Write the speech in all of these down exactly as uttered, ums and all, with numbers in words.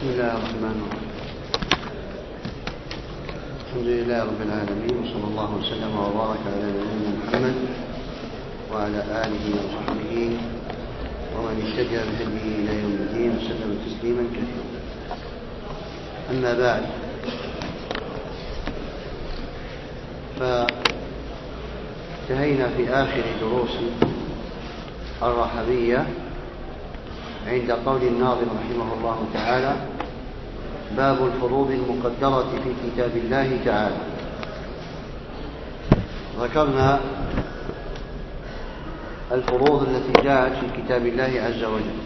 بسم الله الرحمن الرحيم. الحمد لله رب العالمين، وصلى الله وسلم وبارك على نبينا محمد وعلى آله وصحبه ومن اهتدى بهديه إلى يوم الدين وسلم تسليما كثيرا. أما بعد، فانتهينا في آخر دروس الرحبية عند قول الناظم رحمه الله تعالى: باب الفروض المقدرة في كتاب الله تعالى. ذكرنا الفروض التي جاءت في كتاب الله عز وجل.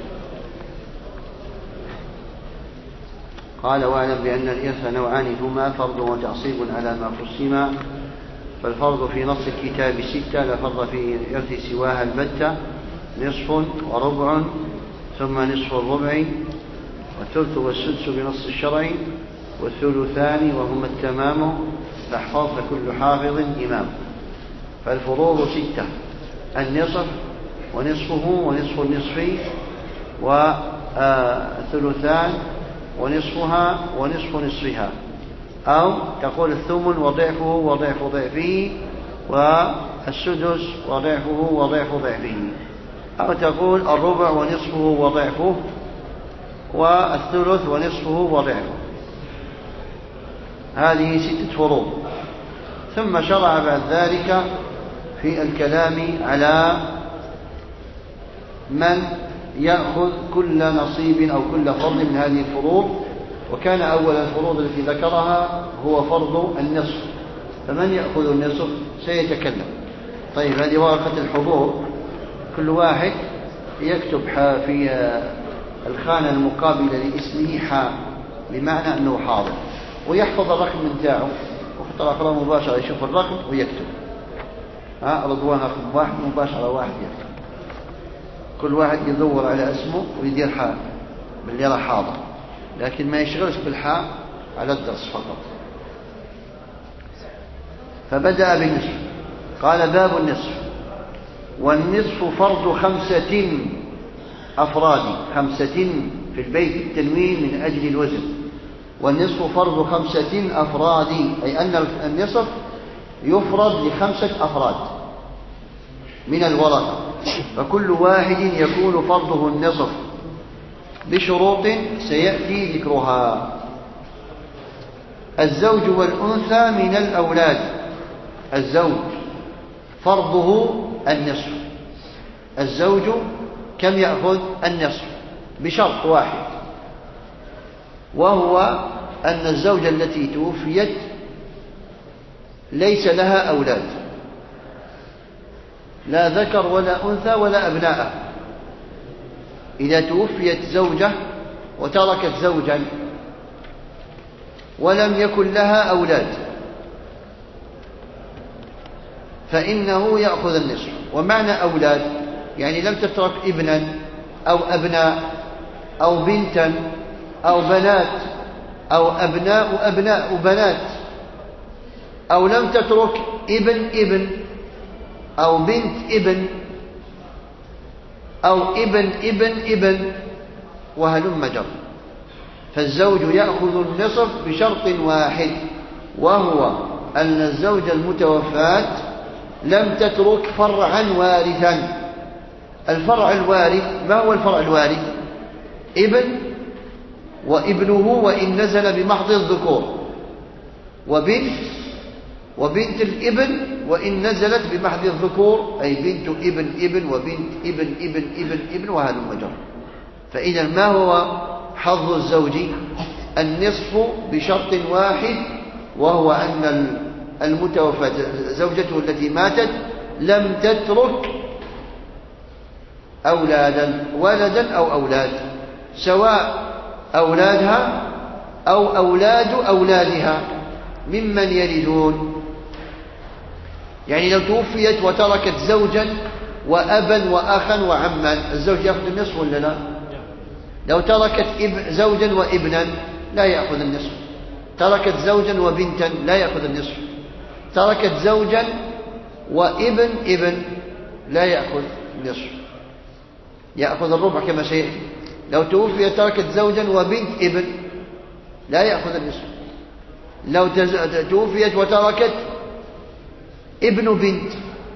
قال: واعلم بأن الإرث نوعان هما فرض وتعصيب على ما قسم، فالفرض في نص الكتاب ستة لا فرض في الإرث سواها البتة: نصف وربع ثم نصف الربع والثلث والسدس بنص الشرع والثلثان وهما التمام، فاحفظ كل حافظ إمام. فالفروض ستة: النصف ونصفه ونصف النصف والثلثان ونصفها ونصف نصفها، أو تقول الثمن وضعفه وضعف ضعفه والسدس وضعفه وضعف ضعفه، أو تقول الربع ونصفه وضعفه والثلث ونصفه وضعفه. هذه ستة فروض. ثم شرع بعد ذلك في الكلام على من يأخذ كل نصيب أو كل فرض من هذه الفروض. وكان أول الفروض التي ذكرها هو فرض النصف، فمن يأخذ النصف سيتكلم. طيب، هذه ورقة الحضور، كل واحد يكتب في الخانة المقابلة لاسمه حاء، بمعنى أنه حاضر، ويحفظ الرقم بتاعه، وحط الأقرام مباشرة يشوف الرقم ويكتب. ها رضوان رقم واحد مباشرة واحد يكتب. كل واحد يدور على اسمه ويدير حاء باللي راه حاضر، لكن ما يشغلش بالحاء على الدرس فقط. فبدأ بالنصف. قال: باب النصف. والنصف فرض خمسة أفراد، خمسة في البيت التنوين من أجل الوزن. والنصف فرض خمسة أفراد، أي أن النصف يفرض لخمسة أفراد من الورثة، فكل واحد يكون فرضه النصف بشروط سيأتي ذكرها. الزوج والأنثى من الأولاد. الزوج فرضه النصف. الزوج كم يأخذ؟ النصف بشرط واحد، وهو أن الزوجة التي توفيت ليس لها أولاد، لا ذكر ولا أنثى ولا أبناء. إذا توفيت زوجة وتركت زوجا ولم يكن لها أولاد فإنه يأخذ النصف. ومعنى أولاد يعني لم تترك ابنا أو أبناء أو بنتا أو بنات أو أبناء أبناء بنات، أو لم تترك ابن ابن أو بنت ابن أو ابن ابن ابن وهلم جر. فالزوج يأخذ النصف بشرط واحد، وهو أن الزوجة المتوفاة لم تترك فرعا وارثا. الفرع الوارث، ما هو الفرع الوارث؟ ابن وابنه وإن نزل بمحض الذكور، وبنت وبنت الابن وإن نزلت بمحض الذكور، أي بنت ابن ابن وبنت ابن ابن ابن ابن وهلم جر. فإذا ما هو حظ الزوج؟ النصف بشرط واحد، وهو أن المتوفى زوجته التي ماتت لم تترك أولادا، ولدا أو أولاد، سواء أولادها أو أولاد أولادها ممن يلدون. يعني لو توفيت وتركت زوجا وأبا وأخا وعما، الزوج يأخذ النصف ولا لا؟ لو تركت زوجا وابنا لا يأخذ النصف. تركت زوجا وبنتا لا يأخذ النصف. تركت زوجا وابن ابن لا يأخذ النصف، يأخذ الربع كما سيأتي. لو توفي تركت زوجا وبنت ابن لا يأخذ النصف. لو توفيت وتركت ابن بنت،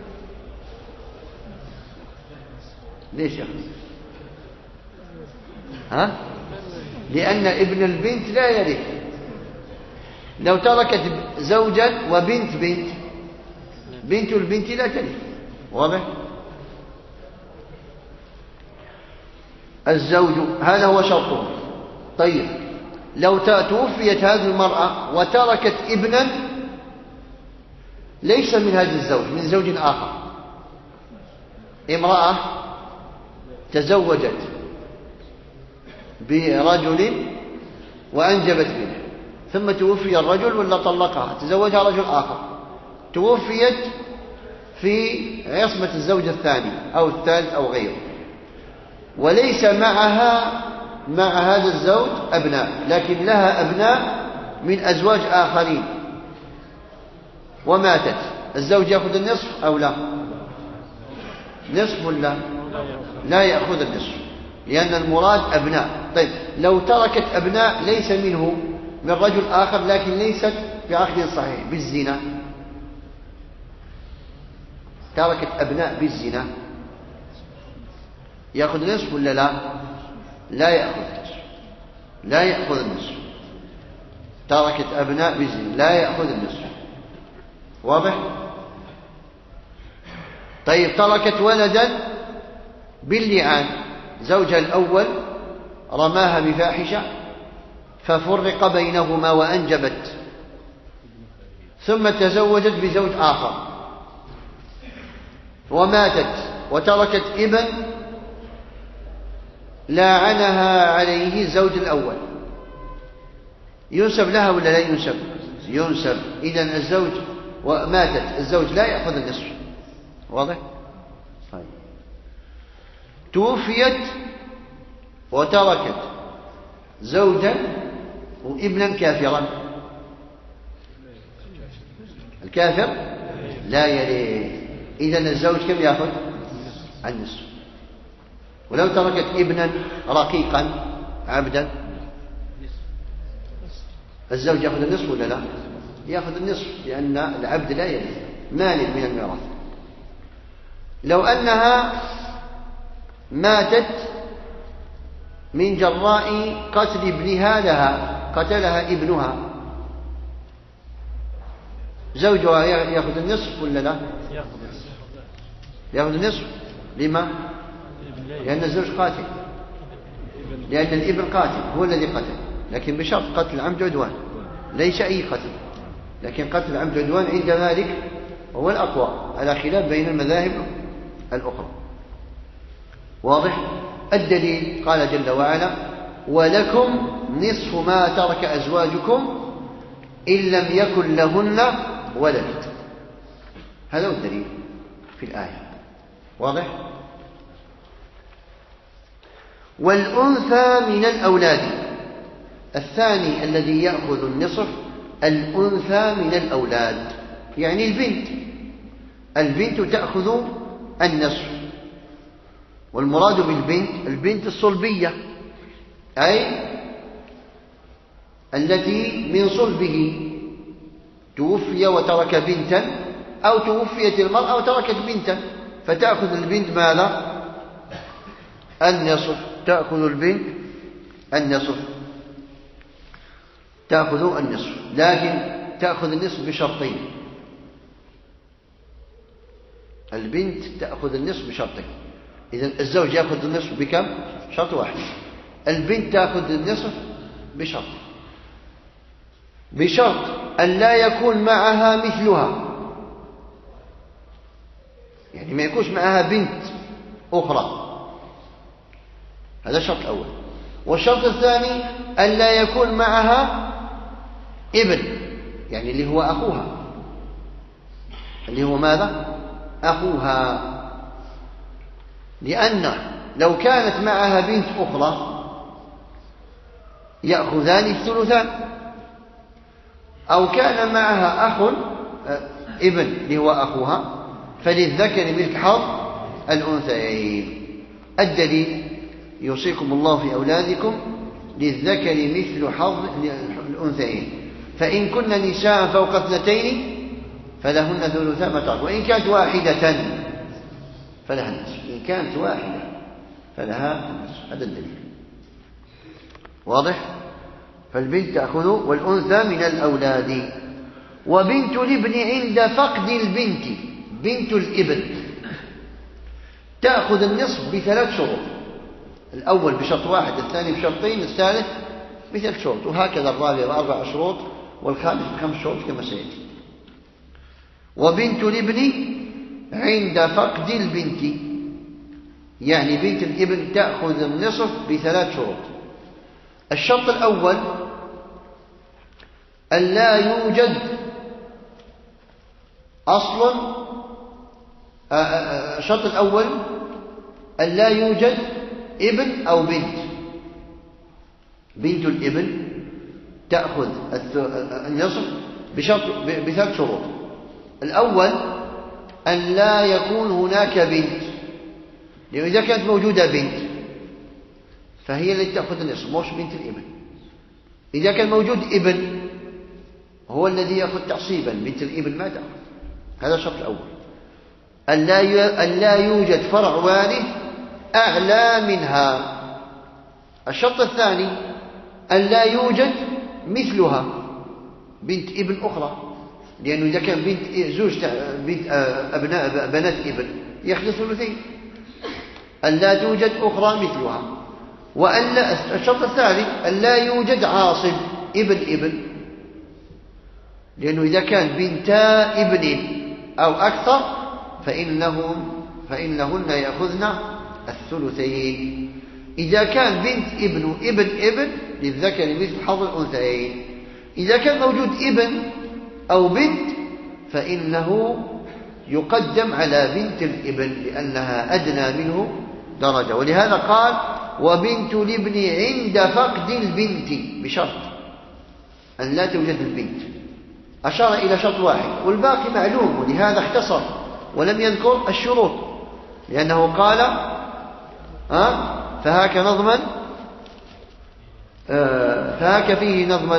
ليش يا أخي؟ ها؟ لأن ابن البنت لا يرث. لو تركت زوجا وبنت بنت، بنت البنت لا ترث. واضح؟ الزوج هذا هو شرطه. طيب لو توفيت هذه المرأة وتركت ابنا ليس من هذا الزوج، من زوج آخر، امرأة تزوجت برجل وأنجبت منه، ثم توفي الرجل ولا طلقها، تزوجها رجل آخر، توفيت في عصمة الزوج الثاني أو الثالث أو غيره، وليس معها مع هذا الزوج أبناء، لكن لها أبناء من أزواج آخرين وماتت، الزوج يأخذ النصف أو لا؟ نصف ولا لا؟ يأخذ النصف، لأن المراد أبناء. طيب لو تركت أبناء ليس منه، من رجل آخر، لكن ليست بعقد صحيح، بالزنا، تركت أبناء بالزنا، يأخذ النصف ولا لا؟ لا يأخذ النصف، لا يأخذ النصف. تركت أبناء بالزنا لا يأخذ النصف. واضح؟ طيب تركت ولدا باللعان، زوجها الأول رماها بفاحشة ففرق بينهما وأنجبت، ثم تزوجت بزوج آخر وماتت وتركت ابن لاعنها عليه الزوج الأول، ينسب لها ولا لا ينسب؟ ينسب. إذن الزوج وماتت، الزوج لا يأخذ النصف. واضح؟ طيب توفيت وتركت زوجا وابنا كافرا، الكافر لا يرث، إذن الزوج كم يأخذ؟ النصف. ولو تركت ابنا رقيقا عبدا الزوج يأخذ النصف ولا لا؟ يأخذ النصف، لأن العبد لا يرث، مانع من الميراث. لو أنها ماتت من جراء قتل ابنها لها، قتلها ابنها، زوجها يأخذ النصف ولا لا؟ يأخذ النصف. لما؟ لأن الزوج قاتل، لأن الابن قاتل، هو الذي قتل، لكن بشرط قتل عمد عدوان، ليس أي قتل، لكن قتل عمد عدوان عند مالك هو الأقوى، على خلاف بين المذاهب الأخرى. واضح؟ الدليل قال جل وعلا: ولكم نصف ما ترك أزواجكم إن لم يكن لهن ولد. هذا هو الدليل في الآية. واضح؟ والأنثى من الأولاد، الثاني الذي يأخذ النصف الأنثى من الأولاد، يعني البنت، البنت تأخذ النصف. والمراد بالبنت البنت الصلبية، أي التي من صلبه، توفي وترك بنتا، أو توفيت المرأة وتركت بنتا، فتأخذ البنت ماذا؟ النصف. تأخذ البنت النصف، تأخذ النصف، لكن تأخذ النصف بشرطين. البنت تأخذ النصف بشرطين. إذن الزوج يأخذ النصف بكم؟ شرط واحد. البنت تأخذ النصف بشرط، بشرط أن لا يكون معها مثلها، يعني ما يكونش معها بنت أخرى، هذا الشرط الأول. والشرط الثاني أن لا يكون معها ابن، يعني اللي هو أخوها، اللي هو ماذا؟ أخوها. لأن لو كانت معها بنت أخرى يأخذان الثلثان، أو كان معها أخ ابن اللي هو أخوها فللذكر مثل حظ الأنثيين. الدليل: يوصيكم الله في أولادكم للذكر مثل حظ الأنثيين. فإن كن نساء فوق اثنتين فلهن ثلثا ما ترك، وإن كانت واحدة فلها النصف. إن كانت واحدة فلها النصف. هذا الدليل واضح. فالبنت تأخذ والأنثى من الأولاد. وبنت الابن عند فقد البنت، بنت الابن تأخذ النصف بثلاث شروط: الأول بشرط واحد، الثاني بشرطين، الثالث بثلاث شروط، وهكذا الرابع بأربع شروط، والخامس بخمس شروط كما سيأتي. وبنت الابن عند فقد البنت، يعني بنت الابن تأخذ النصف بثلاث شروط. الشرط الأول أن لا يوجد أصل. الشرط الأول أن لا يوجد ابن أو بنت. بنت الابن تأخذ النصف بشرط بثلاث شروط. الأول أن لا يكون هناك بنت، لأنه إذا كانت موجودة بنت فهي التي تأخذ النصف، مش بنت الابن. إذا كان موجود ابن هو الذي يأخذ تعصيبا، بنت الابن ما تأخذ. هذا الشرط الأول. أن لا أن لا يوجد فرع وارث أعلى منها. الشرط الثاني أن لا يوجد مثلها بنت ابن أخرى، لأنه إذا كان بنت زوج بنت أبناء بنات ابن يأخذ ثلثين. أن لا توجد أخرى مثلها. وأن لا الشرط الثالث أن لا يوجد عاصب ابن ابن، لأنه إذا كان بنتا ابن أو أكثر فإنهم فإنهن يأخذن الثلثين. إذا كان بنت ابن ابن ابن للذكر مثل حظ الأنثيين. إذا كان موجود ابن أو بنت فإنه يقدم على بنت الابن لأنها أدنى منه درجة. ولهذا قال وبنت الابن عند فقد البنت، بشرط أن لا توجد البنت. أشار إلى شرط واحد والباقي معلوم، ولهذا اختصر ولم يذكر الشروط، لأنه قال ها فهاك نظما فهاك فيه نظما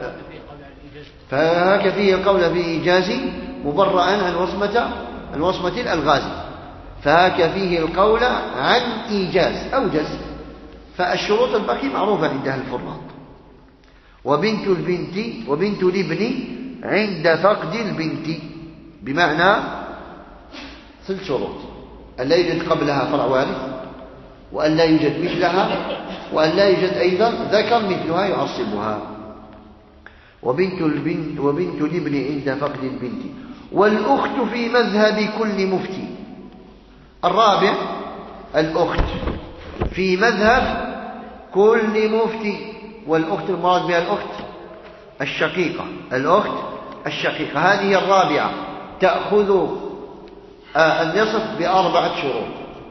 فهاك فيه القول بإيجاز مبرأ عن وصمة عن وصمة الألغاز. فهاك فيه القول عن إيجاز أوجز. فالشروط الباقي معروفة عندها الفراق. وبنت البنت وبنت الابن عند فقد البنت، بمعنى ثلاث شروط: أن لا يوجد قبلها فرع وارث، وأن لا يوجد مثلها، وأن لا يوجد أيضا ذكر مثلها يعصبها. وبنت البنت وبنت الابن عند فقد البنت. والأخت في مذهب كل مفتي. الرابع الأخت في مذهب كل مفتي. والأخت المراد بها الأخت الشقيقة. الأخت الشقيقة هذه الرابعة تأخذ النصف بأربعة شروط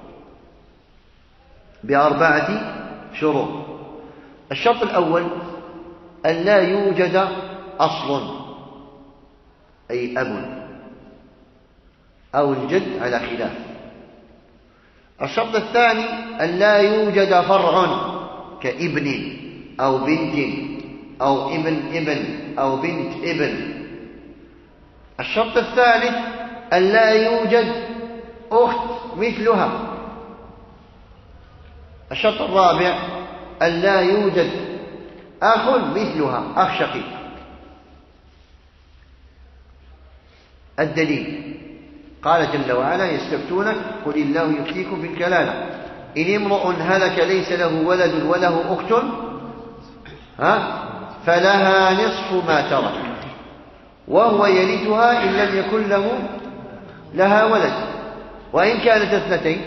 بأربعة شروط. الشرط الأول أن لا يوجد أصل، أي أب أو الجد على خلاف. الشرط الثاني أن لا يوجد فرع كابن أو بنت أو ابن ابن أو بنت ابن. الشرط الثالث أن لا يوجد أخت مثلها. الشرط الرابع أن لا يوجد أخ مثلها، أخ شقيق. الدليل قال جل وعلا يستفتونك قل الله يفتيكم في الكلالة إن امرؤ هلك ليس له ولد وله أخت ها فلها نصف ما ترك وهو يرثها إن لم يكن له لها ولد، وإن كانت اثنتين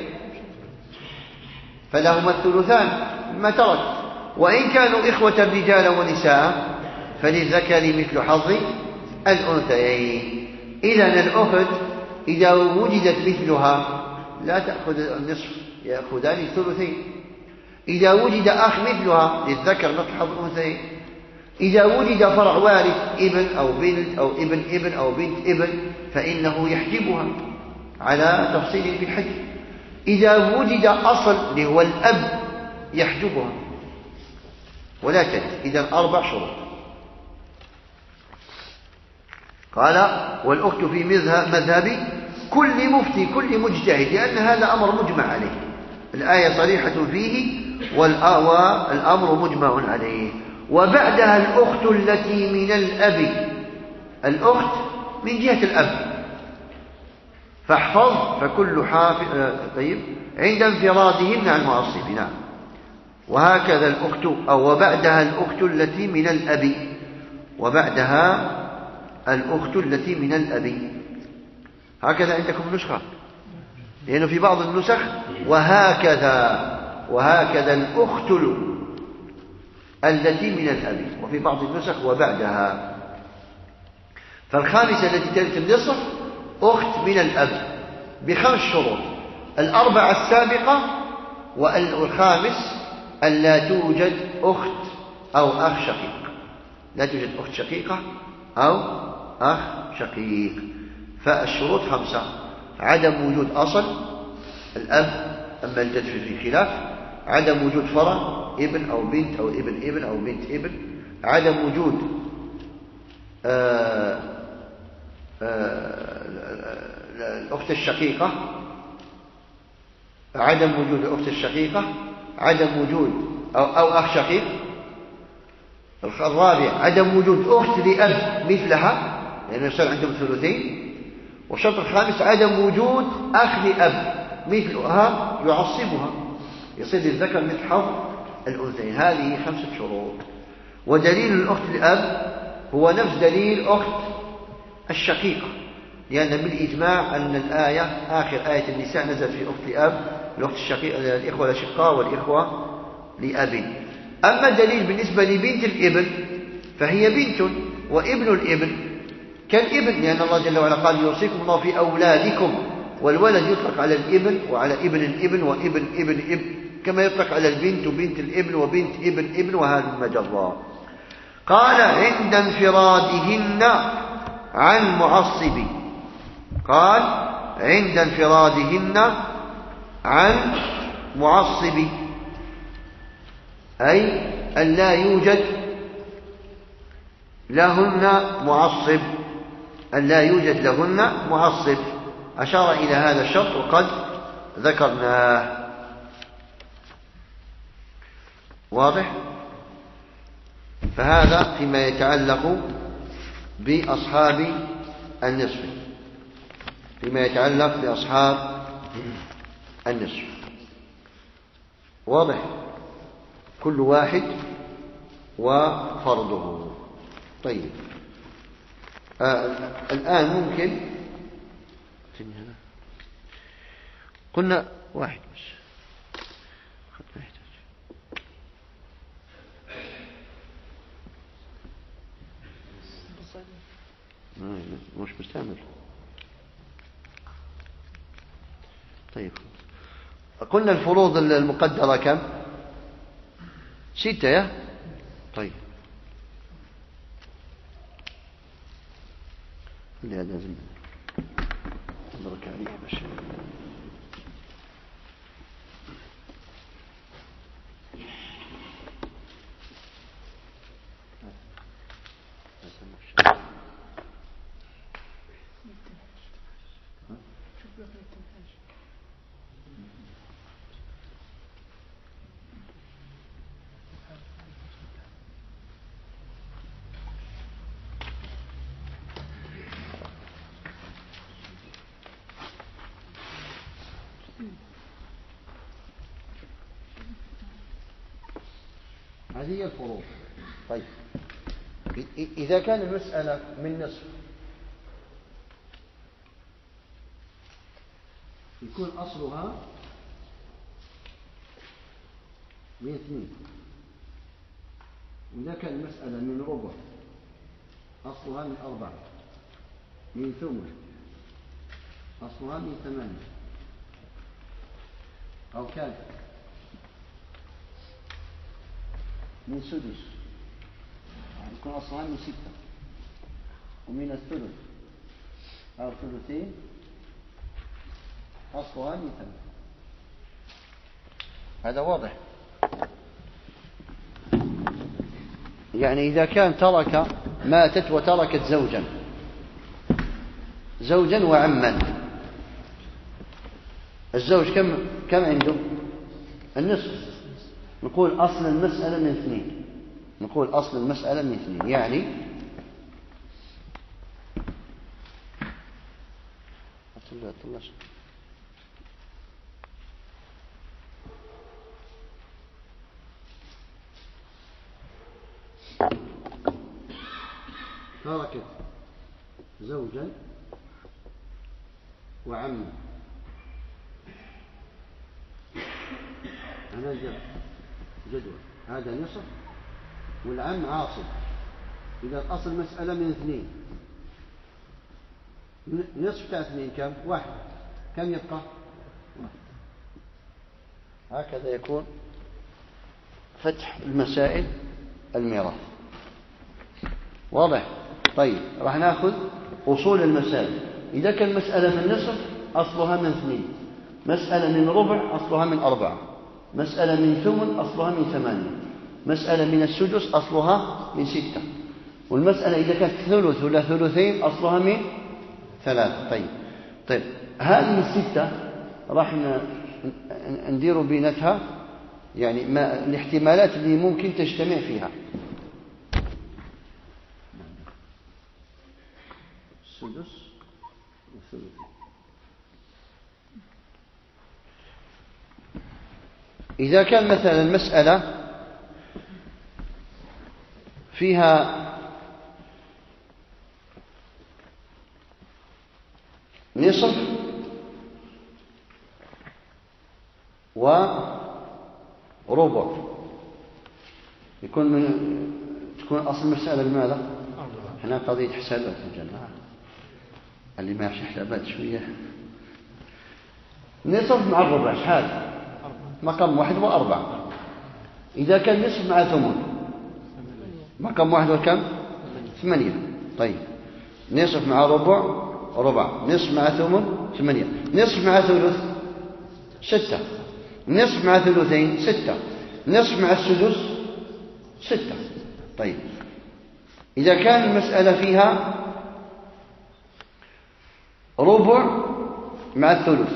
فلهما الثلثان مما ترك، وإن كانوا إخوة رجالا ونساء فللذكر مثل حظ الأنثيين. إذن الأخت إذا وجدت مثلها لا تأخذ النصف، يأخذان الثلثين. إذا وجد أخ مثلها للذكر مثل حظ الأنثيين. إذا وجد فرع وارث ابن أو بنت أو ابن ابن أو بنت ابن فإنه يحجبها على تفصيل في الحج. إذا وجد أصل اللي هو الأب يحجبها ولا ترث. إذن أربع شروط. قال والأخت في مذهب كل مفتي كل مجتهد، لأن هذا أمر مجمع عليه، الآية صريحة فيه والأمر مجمع عليه. وبعدها الأخت التي من الأب، الأخت من جهة الأب، فاحفظ فكل حافظ. طيب عند انفرادهن عن معصب. نعم. وهكذا الأخت أو وبعدها الأخت التي من الأب، وبعدها الأخت التي من الأب. هكذا عندكم نسخة، لأنه في بعض النسخ وهكذا وهكذا الأخت التي من الأب، وفي بعض النسخ وبعدها. فالخامسة التي ترث النصف أخت من الأب بخمس شروط: الأربعة السابقة، والخامس ألا توجد أخت أو أخ شقيق، لا توجد أخت شقيقة أو أخ شقيق. فالشروط خمسة: عدم وجود أصل الأب، أما الجد في خلاف، عدم وجود فرع ابن أو بنت أو ابن ابن أو بنت ابن، عدم وجود آآ آآ الأخت الشقيقة، عدم وجود الأخت الشقيقة، عدم وجود أو, أو أخ شقيق. الرابع عدم وجود أخت لأب مثلها، لأنه يصير عندهم ثلثين. والشرط الخامس عدم وجود أخ لأب مثلها يعصبها، يصير للذكر مثل حظ الأنثيين. هذه خمسة شروط. ودليل الأخت لأب هو نفس دليل أخت الشقيقة، لأن بالإجماع أن الآية آخر آية النساء نزل في أخت لأب، الأخت الشقيقة، الإخوة الأشقاء والإخوة لأب. أما الدليل بالنسبة لبنت الابن فهي بنت، وابن الابن كالابن، لأن الله جل وعلا قال يوصيكم الله في أولادكم، والولد يطلق على الابن وعلى ابن الابن وابن ابن ابن، كما يطلق على البنت وبنت الابن وبنت ابن ابن، وهذا المجرى. قال عند انفرادهن عن معصب، قال عند انفرادهن عن معصب، أي أن لا يوجد لهن معصب، أن لا يوجد لهن معصب. أشار إلى هذا الشرط وقد ذكرناه. واضح؟ فهذا فيما يتعلق بأصحاب النصف، فيما يتعلق بأصحاب النصف. واضح؟ كل واحد وفرضه. طيب آه الآن ممكن قلنا واحد بس ما يحتاج. مش مستعمل. طيب قلنا الفروض المقدرة كم؟ ستة يا طيب. اللي هذا لازم نبرك عليه باش هذه الفروض. طيب إذا كان المسألة من نصف يكون أصلها من اثنين، وإذا كان المسألة من ربع أصلها من أربعة، من ثمن أصلها من ثمانية، أو كان من سدس يكون أصلها من ستة، ومن الثلث أو ثلثين أصلها من ثمانية. هذا واضح. يعني إذا كان ترك ماتت وتركت زوجا زوجا وعما. الزوج كم كم عنده؟ النصف. نقول أصل المسألة من اثنين، نقول أصل المسألة من اثنين، يعني تركت زوجا وعما. أنا جدول هذا نصف والعم عاصب. إذا الأصل مسألة من اثنين، نصف تاع اثنين كم؟ واحد. كم يبقى؟ هكذا يكون فتح المسائل الميراث. واضح؟ طيب راح ناخذ أصول المسائل. إذا كان مسألة من نصف أصلها من اثنين، مسألة من ربع أصلها من أربعة، مسألة من ثمن أصلها من ثمانية، مسألة من السدس أصلها من ستة، والمسألة إذا كانت ثلث ولا ثلثين أصلها من ثلاثة. طيب طيب هذه الستة راح ندير بينتها يعني ما الاحتمالات اللي ممكن تجتمع فيها. السدس والثلثين. إذا كان مثلا المسألة فيها نصف وربع، يكون من تكون أصل المسألة بماذا؟ هنا قضية حسابات يا جماعة، اللي ما يعرفش حسابات شوية. نصف مع الربع شحال؟ مقام واحد وأربعة. إذا كان نصف مع ثمن مقام واحد وكم؟ ثمانية. طيب نصف مع ربع ربع، نصف مع ثمن ثمانية، نصف مع ثلث ستة، نصف مع ثلثين ستة، نصف مع السدس ستة. طيب إذا كان المسألة فيها ربع مع الثلث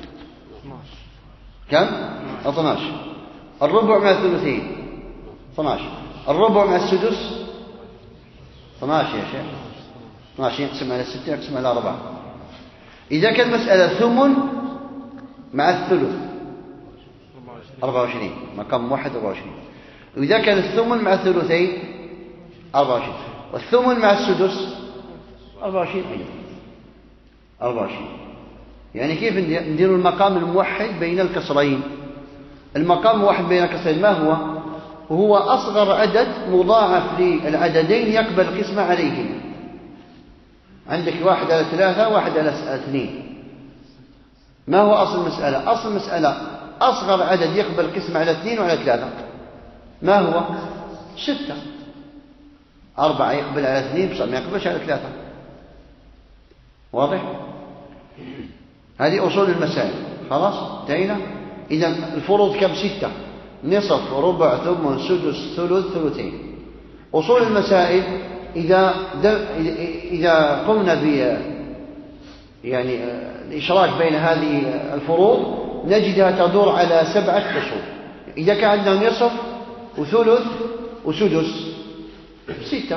كم؟ اثني عشر. الربع مع الثلثين اثني عشر. الربع مع السدس اثني عشر يا شيخ. اثني عشر يقسم على ستة يقسم على أربعة. إذا كان مسألة ثمن مع الثلث أربعة وعشرين، مقام واحد أربعة وعشرين. وإذا كان الثمن مع الثلثين أربعة وعشرين، والثمن مع السدس أربعة وعشرين أيضا أربعة وعشرين. يعني كيف ندير المقام الموحد بين الكسرين؟ المقام الموحد بين الكسرين ما هو؟ هو أصغر عدد مضاعف للعددين يقبل القسمة عليهم. عندك واحد على ثلاثة، واحد على اثنين. ما هو أصل المسألة؟ أصل المسألة أصغر عدد يقبل القسمة على اثنين وعلى ثلاثة ما هو؟ ستة. أربعة يقبل على اثنين بس ما يقبلش على ثلاثة. واضح؟ هذه أصول المسائل. خلاص انتهينا. إذا الفروض كم؟ ستة: نصف وربع ثمن سدس ثلث ثلثين. أصول المسائل إذا إذا قمنا ب يعني الإشراك بين هذه الفروض نجدها تدور على سبعة أصول. إذا كان عندنا نصف وثلث وسدس ستة،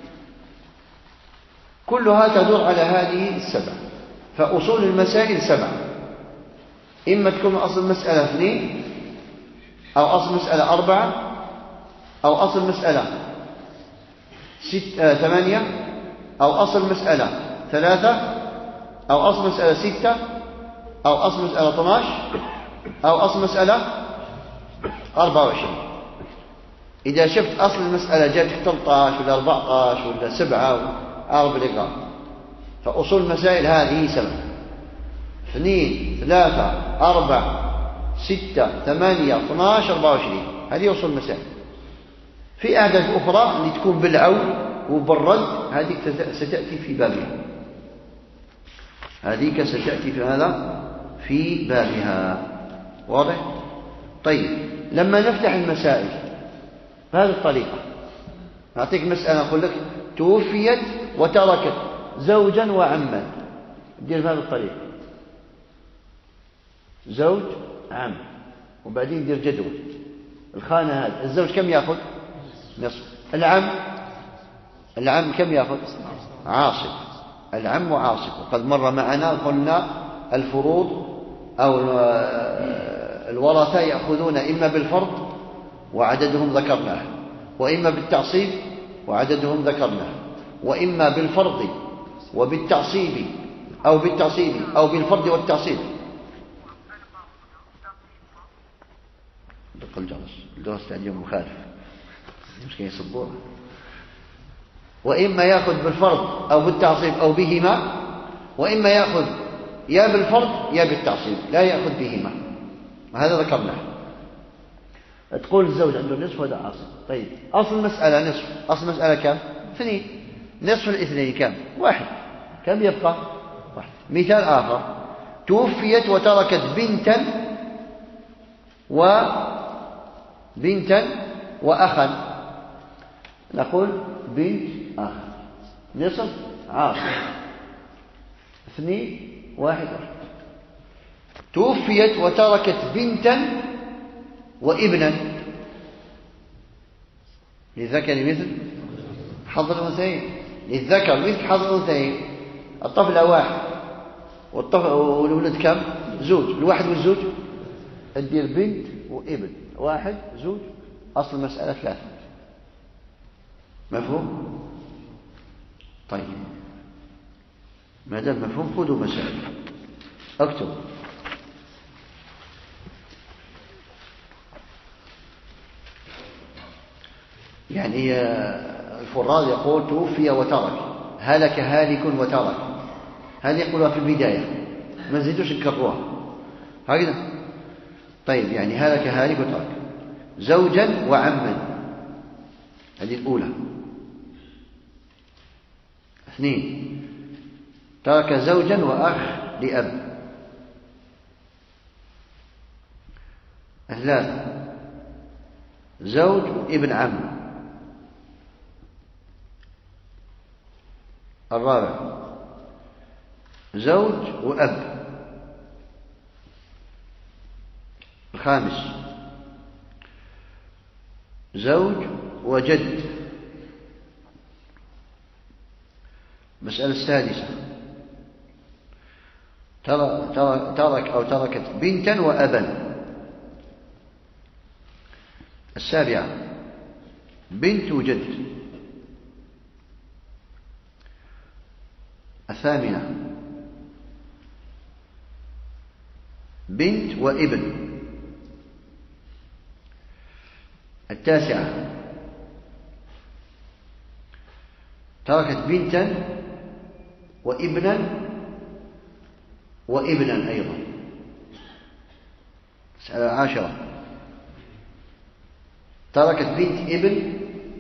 كلها تدور على هذه السبعة. فأصول المسائل سبعة، إما تكون أصل مسألة اثنين، أو أصل مسألة أربعة، أو أصل مسألة ست آه ثمانية، أو أصل مسألة ثلاثة، أو أصل مسألة ستة، أو أصل مسألة اثني عشر، أو أصل مسألة أربعة وعشرين. إذا شفت أصل المسألة جاءت ثلاثة عشر ولا أربعة عشر ولا سبعة أعرف بالإقرار. فأصول المسائل هذه سبعة: اثنين ثلاثة أربعة ستة ثمانية اثني عشر أربعة وعشرين. هذه أصول المسائل. في أعداد أخرى اللي تكون بالعون وبالرد، هذه ستأتي في بابها، هذه ستأتي في هذا في بابها. واضح؟ طيب لما نفتح المسائل بهذه الطريقة، نعطيك مسألة أقول لك توفيت وتركت زوجا وعما، دير بهذه الطريقة: زوج عم، وبعدين دير جدول الخانة هذه. الزوج كم يأخذ؟ نصف. العم العم كم يأخذ؟ عاصب. العم وعاصب. وقد مر معنا قلنا الفروض أو الورثة يأخذون إما بالفرض وعددهم ذكرناه، وإما بالتعصيب وعددهم ذكرناه، وإما بالفرض وبالتعصيب أو بالتعصيب أو بالفرض والتعصيب. دق الجرس، الجرس اليوم مخالف، مش كاين يصبوه. وإما يأخذ بالفرض أو بالتعصيب أو بهما، وإما يأخذ يا بالفرض يا بالتعصيب، لا يأخذ بهما، وهذا ذكرناه. تقول الزوج عنده النصف وهذا عاصب. طيب أصل المسألة نصف، أصل المسألة كم؟ اثنين. نصف الاثنين كم؟ واحد. كم يبقى؟ واحد. مثال آخر: توفيت وتركت بنتا وبنتا وأخا. نقول بنت أخ، نصف عاصب، اثنين واحد واحد. توفيت وتركت بنتا وابنا، للذكر مثل حظ الأنثيين، للذكر مثل حظ الأنثيين. الطفلة واحد والطفل والولد كم؟ زوج. الواحد والزوج تدير بنت وابن، واحد زوج، أصل المسألة ثلاثة. مفهوم؟ طيب ما دام مفهوم خذوا مسائل، اكتب. يعني الفراز يقول توفي وترك، هلك هالك وترك، هذه يقولها في البداية، ما زيدوش نكرروها هكذا. طيب يعني هلك هالك وترك، زوجا وعما، هذه الأولى. اثنين: ترك زوجا وأخ لأب. ثلاثة: زوج وابن عم. الرابع: زوج وأب. الخامس: زوج وجد. المسألة السادسة: ترك أو تركت بنتا وأبا. السابعة: بنت وجد. الثامنة: بنت وابن. التاسعة: تركت بنتا وابنا وابنا أيضا. مسألة عاشرة: تركت بنت ابن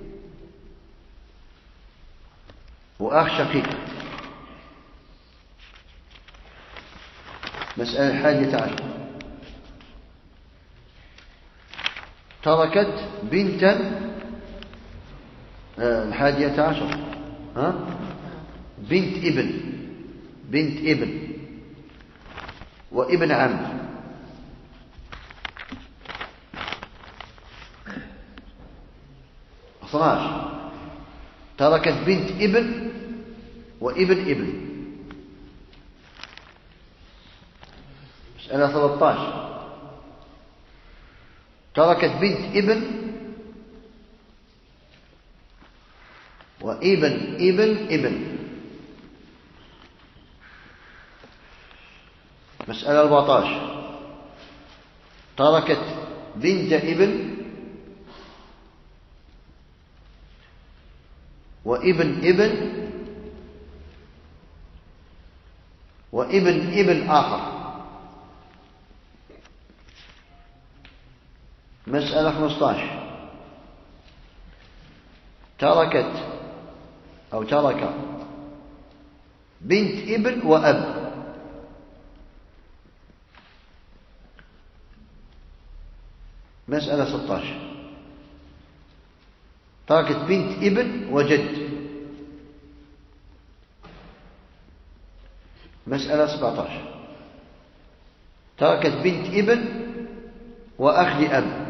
وأخ شقيق. مسألة الحادية عشر: تركت بنتا آه الحادية عشر ها بنت ابن بنت ابن وابن عم. اثنا عشر: تركت بنت ابن وابن ابن. مسألة ثلاثة عشر: تركت بنت ابن وابن ابن ابن. مسألة أربعة عشر: تركت بنت ابن وابن ابن وابن ابن آخر. مسألة خمسة عشر: تركت أو ترك بنت ابن وأب. مسألة ستة عشر: تركت بنت ابن وجد. مسألة سبعة عشر. تركت بنت ابن وأخ لأب.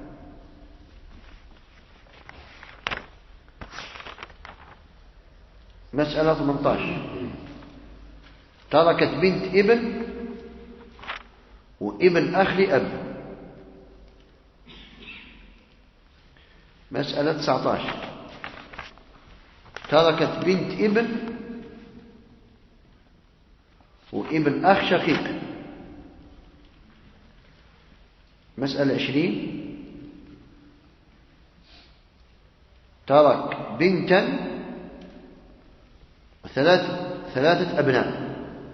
مسألة ثمانية عشر. تركت بنت ابن وابن أخ لأب. مسألة تسعة عشر. تركت بنت ابن وابن أخ شقيق. مسألة عشرين. ترك بنتا وثلاث ثلاثة أبناء.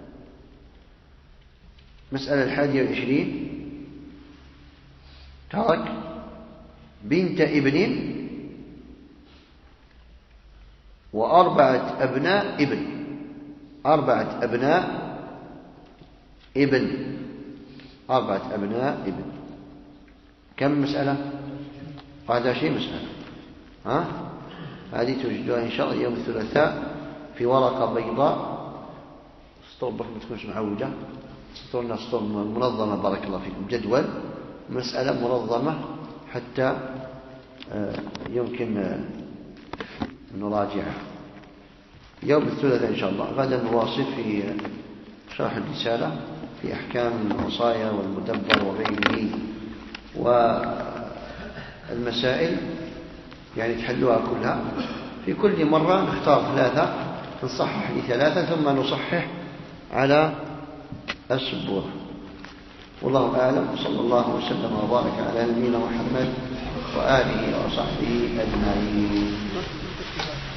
مسألة الحادية والعشرين. ترك بنت ابن وأربعة أبناء ابن. أربعة أبناء ابن. أربعة أبناء ابن. كم مسألة؟ واحد وعشرين مسألة. ها؟ هذه توجدها إن شاء الله يوم الثلاثاء في ورقة بيضاء. سطور بك ما تكونش معوجة. سطورنا سطور منظمة بارك الله فيكم. جدول مسألة منظمة حتى يمكن نراجعها يوم الثلاثاء إن شاء الله. غدا نواصل في شرح الرسالة في أحكام الوصايا والمدبر وغيره، والمسائل يعني تحلوها كلها. في كل مرة نختار ثلاثة نصحح لثلاثة ثم نصحح على السبورة. والله أعلم. صلى الله وسلم وبارك على نبينا محمد وآله وصحبه أجمعين.